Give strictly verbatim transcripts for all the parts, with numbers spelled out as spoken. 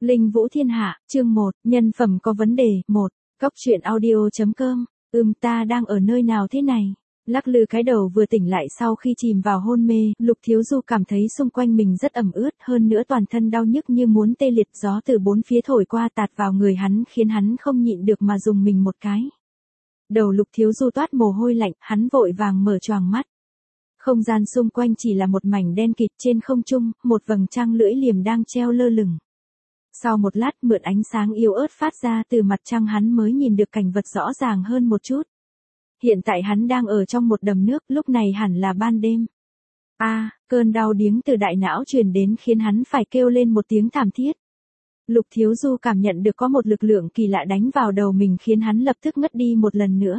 Linh Vũ Thiên Hạ, chương một, nhân phẩm có vấn đề, một, Cóc truyện audio chấm com, ừm ta đang ở nơi nào thế này? Lắc lư cái đầu vừa tỉnh lại sau khi chìm vào hôn mê, Lục Thiếu Du cảm thấy xung quanh mình rất ẩm ướt, hơn nữa toàn thân đau nhức như muốn tê liệt, gió từ bốn phía thổi qua tạt vào người hắn khiến hắn không nhịn được mà dùng mình một cái. Đầu Lục Thiếu Du toát mồ hôi lạnh, hắn vội vàng mở choàng mắt. Không gian xung quanh chỉ là một mảnh đen kịt, trên không trung, một vầng trăng lưỡi liềm đang treo lơ lửng. Sau một lát mượn ánh sáng yếu ớt phát ra từ mặt trăng hắn mới nhìn được cảnh vật rõ ràng hơn một chút. Hiện tại hắn đang ở trong một đầm nước, lúc này hẳn là ban đêm. A, à, cơn đau điếng từ đại não truyền đến khiến hắn phải kêu lên một tiếng thảm thiết. Lục Thiếu Du cảm nhận được có một lực lượng kỳ lạ đánh vào đầu mình khiến hắn lập tức ngất đi một lần nữa.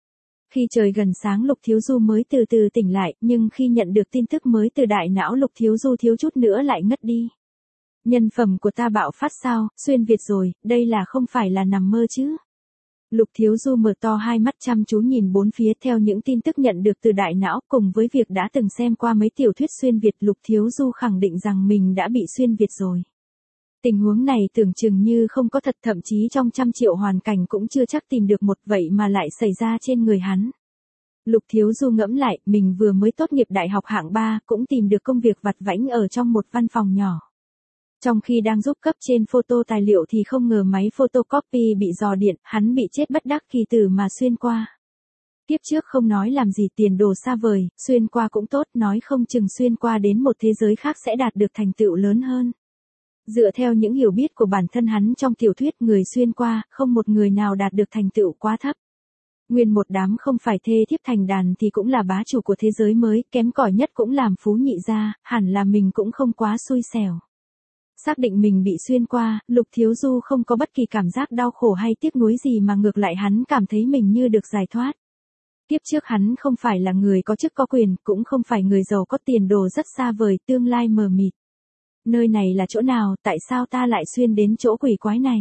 Khi trời gần sáng Lục Thiếu Du mới từ từ tỉnh lại, nhưng khi nhận được tin tức mới từ đại não Lục Thiếu Du thiếu chút nữa lại ngất đi. Nhân phẩm của ta bạo phát sao, xuyên Việt rồi, đây là không phải là nằm mơ chứ. Lục Thiếu Du mở to hai mắt chăm chú nhìn bốn phía theo những tin tức nhận được từ đại não cùng với việc đã từng xem qua mấy tiểu thuyết xuyên Việt. Lục Thiếu Du khẳng định rằng mình đã bị xuyên Việt rồi. Tình huống này tưởng chừng như không có thật, thậm chí trong trăm triệu hoàn cảnh cũng chưa chắc tìm được một, vậy mà lại xảy ra trên người hắn. Lục Thiếu Du ngẫm lại, mình vừa mới tốt nghiệp đại học hạng ba, cũng tìm được công việc vặt vãnh ở trong một văn phòng nhỏ. Trong khi đang giúp cấp trên photo tài liệu thì không ngờ máy photocopy bị rò điện, hắn bị chết bất đắc kỳ tử mà xuyên qua. Tiếp trước không nói làm gì tiền đồ xa vời, xuyên qua cũng tốt, nói không chừng xuyên qua đến một thế giới khác sẽ đạt được thành tựu lớn hơn. Dựa theo những hiểu biết của bản thân hắn trong tiểu thuyết, người xuyên qua, không một người nào đạt được thành tựu quá thấp. Nguyên một đám không phải thê thiếp thành đàn thì cũng là bá chủ của thế giới mới, kém cỏi nhất cũng làm phú nhị gia, hẳn là mình cũng không quá xui xẻo. Xác định mình bị xuyên qua, Lục Thiếu Du không có bất kỳ cảm giác đau khổ hay tiếc nuối gì mà ngược lại hắn cảm thấy mình như được giải thoát. Tiếp trước hắn không phải là người có chức có quyền, cũng không phải người giàu có tiền đồ rất xa vời, tương lai mờ mịt. Nơi này là chỗ nào, tại sao ta lại xuyên đến chỗ quỷ quái này?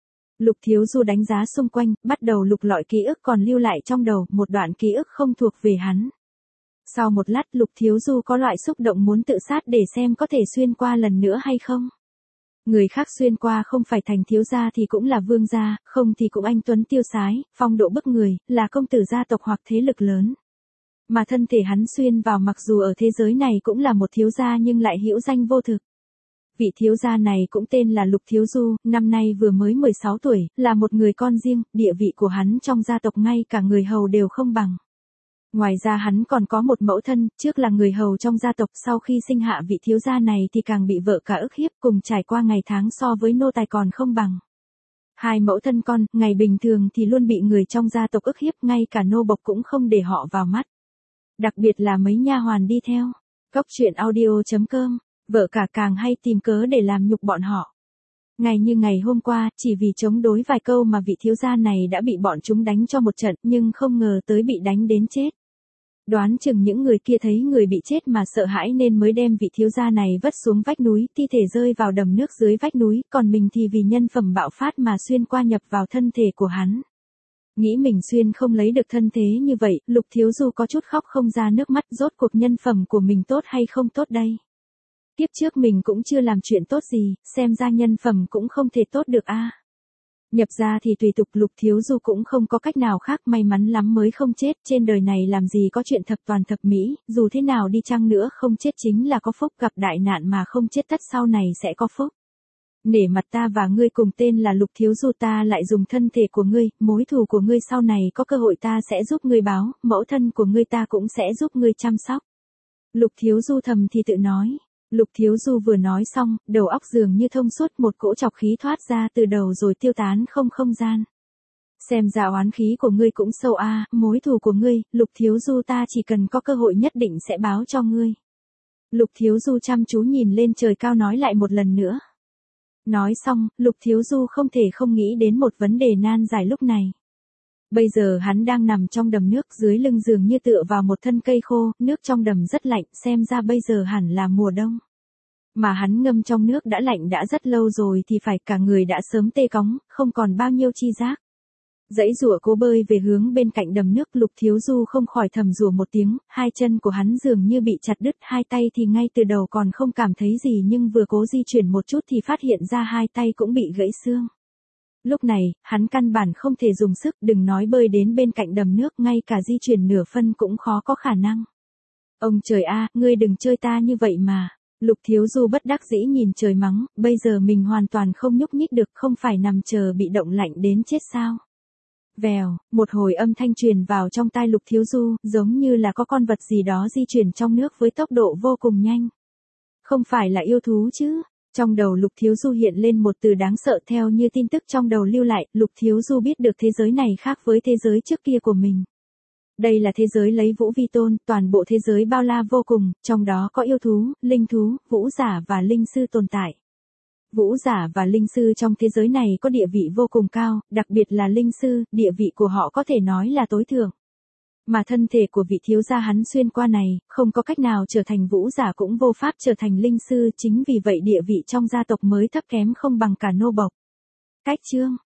Lục Thiếu Du đánh giá xung quanh, bắt đầu lục lọi ký ức còn lưu lại trong đầu, một đoạn ký ức không thuộc về hắn. Sau một lát Lục Thiếu Du có loại xúc động muốn tự sát để xem có thể xuyên qua lần nữa hay không. Người khác xuyên qua không phải thành thiếu gia thì cũng là vương gia, không thì cũng anh tuấn tiêu sái, phong độ bức người, là công tử gia tộc hoặc thế lực lớn. Mà thân thể hắn xuyên vào mặc dù ở thế giới này cũng là một thiếu gia nhưng lại hữu danh vô thực. Vị thiếu gia này cũng tên là Lục Thiếu Du, năm nay vừa mới mười sáu tuổi, là một người con riêng, địa vị của hắn trong gia tộc ngay cả người hầu đều không bằng. Ngoài ra hắn còn có một mẫu thân, trước là người hầu trong gia tộc, sau khi sinh hạ vị thiếu gia này thì càng bị vợ cả ức hiếp, cùng trải qua ngày tháng so với nô tài còn không bằng. Hai mẫu thân con, ngày bình thường thì luôn bị người trong gia tộc ức hiếp, ngay cả nô bộc cũng không để họ vào mắt. Đặc biệt là mấy nha hoàn đi theo. Cóc truyện audio chấm com, vợ cả càng hay tìm cớ để làm nhục bọn họ. Ngày như ngày hôm qua, chỉ vì chống đối vài câu mà vị thiếu gia này đã bị bọn chúng đánh cho một trận, nhưng không ngờ tới bị đánh đến chết. Đoán chừng những người kia thấy người bị chết mà sợ hãi nên mới đem vị thiếu gia này vất xuống vách núi, thi thể rơi vào đầm nước dưới vách núi, còn mình thì vì nhân phẩm bạo phát mà xuyên qua nhập vào thân thể của hắn. Nghĩ mình xuyên không lấy được thân thế như vậy, Lục Thiếu Du có chút khóc không ra nước mắt, rốt cuộc nhân phẩm của mình tốt hay không tốt đây? Tiếp trước mình cũng chưa làm chuyện tốt gì, xem ra nhân phẩm cũng không thể tốt được a. À. Nhập ra thì tùy tục, Lục Thiếu Du cũng không có cách nào khác, may mắn lắm mới không chết, trên đời này làm gì có chuyện thập toàn thập mỹ, dù thế nào đi chăng nữa không chết chính là có phúc, gặp đại nạn mà không chết tất sau này sẽ có phúc. Nể mặt ta và ngươi cùng tên là Lục Thiếu Du, ta lại dùng thân thể của ngươi, mối thù của ngươi sau này có cơ hội ta sẽ giúp ngươi báo, mẫu thân của ngươi ta cũng sẽ giúp ngươi chăm sóc. Lục Thiếu Du thầm thì tự nói. Lục Thiếu Du vừa nói xong, đầu óc dường như thông suốt, một cỗ trọc khí thoát ra từ đầu rồi tiêu tán không không gian. Xem ra oán khí của ngươi cũng sâu a, à, mối thù của ngươi, Lục Thiếu Du ta chỉ cần có cơ hội nhất định sẽ báo cho ngươi. Lục Thiếu Du chăm chú nhìn lên trời cao nói lại một lần nữa. Nói xong, Lục Thiếu Du không thể không nghĩ đến một vấn đề nan giải lúc này. Bây giờ hắn đang nằm trong đầm nước, dưới lưng giường như tựa vào một thân cây khô, nước trong đầm rất lạnh, xem ra bây giờ hẳn là mùa đông. Mà hắn ngâm trong nước đã lạnh đã rất lâu rồi thì phải, cả người đã sớm tê cóng, không còn bao nhiêu chi giác. Dãy rủa cố bơi về hướng bên cạnh đầm nước, Lục Thiếu Du không khỏi thầm rủa một tiếng, hai chân của hắn dường như bị chặt đứt, hai tay thì ngay từ đầu còn không cảm thấy gì nhưng vừa cố di chuyển một chút thì phát hiện ra hai tay cũng bị gãy xương. Lúc này, hắn căn bản không thể dùng sức, đừng nói bơi đến bên cạnh đầm nước, ngay cả di chuyển nửa phân cũng khó có khả năng. Ông trời a, ngươi đừng chơi ta như vậy mà. Lục Thiếu Du bất đắc dĩ nhìn trời mắng, bây giờ mình hoàn toàn không nhúc nhích được, không phải nằm chờ bị động lạnh đến chết sao. Vèo, một hồi âm thanh truyền vào trong tai Lục Thiếu Du, giống như là có con vật gì đó di chuyển trong nước với tốc độ vô cùng nhanh. Không phải là yêu thú chứ? Trong đầu Lục Thiếu Du hiện lên một từ đáng sợ, theo như tin tức trong đầu lưu lại, Lục Thiếu Du biết được thế giới này khác với thế giới trước kia của mình. Đây là thế giới lấy vũ vi tôn, toàn bộ thế giới bao la vô cùng, trong đó có yêu thú, linh thú, vũ giả và linh sư tồn tại. Vũ giả và linh sư trong thế giới này có địa vị vô cùng cao, đặc biệt là linh sư, địa vị của họ có thể nói là tối thượng. Mà thân thể của vị thiếu gia hắn xuyên qua này, không có cách nào trở thành vũ giả cũng vô pháp trở thành linh sư, chính vì vậy địa vị trong gia tộc mới thấp kém không bằng cả nô bộc. Cách chương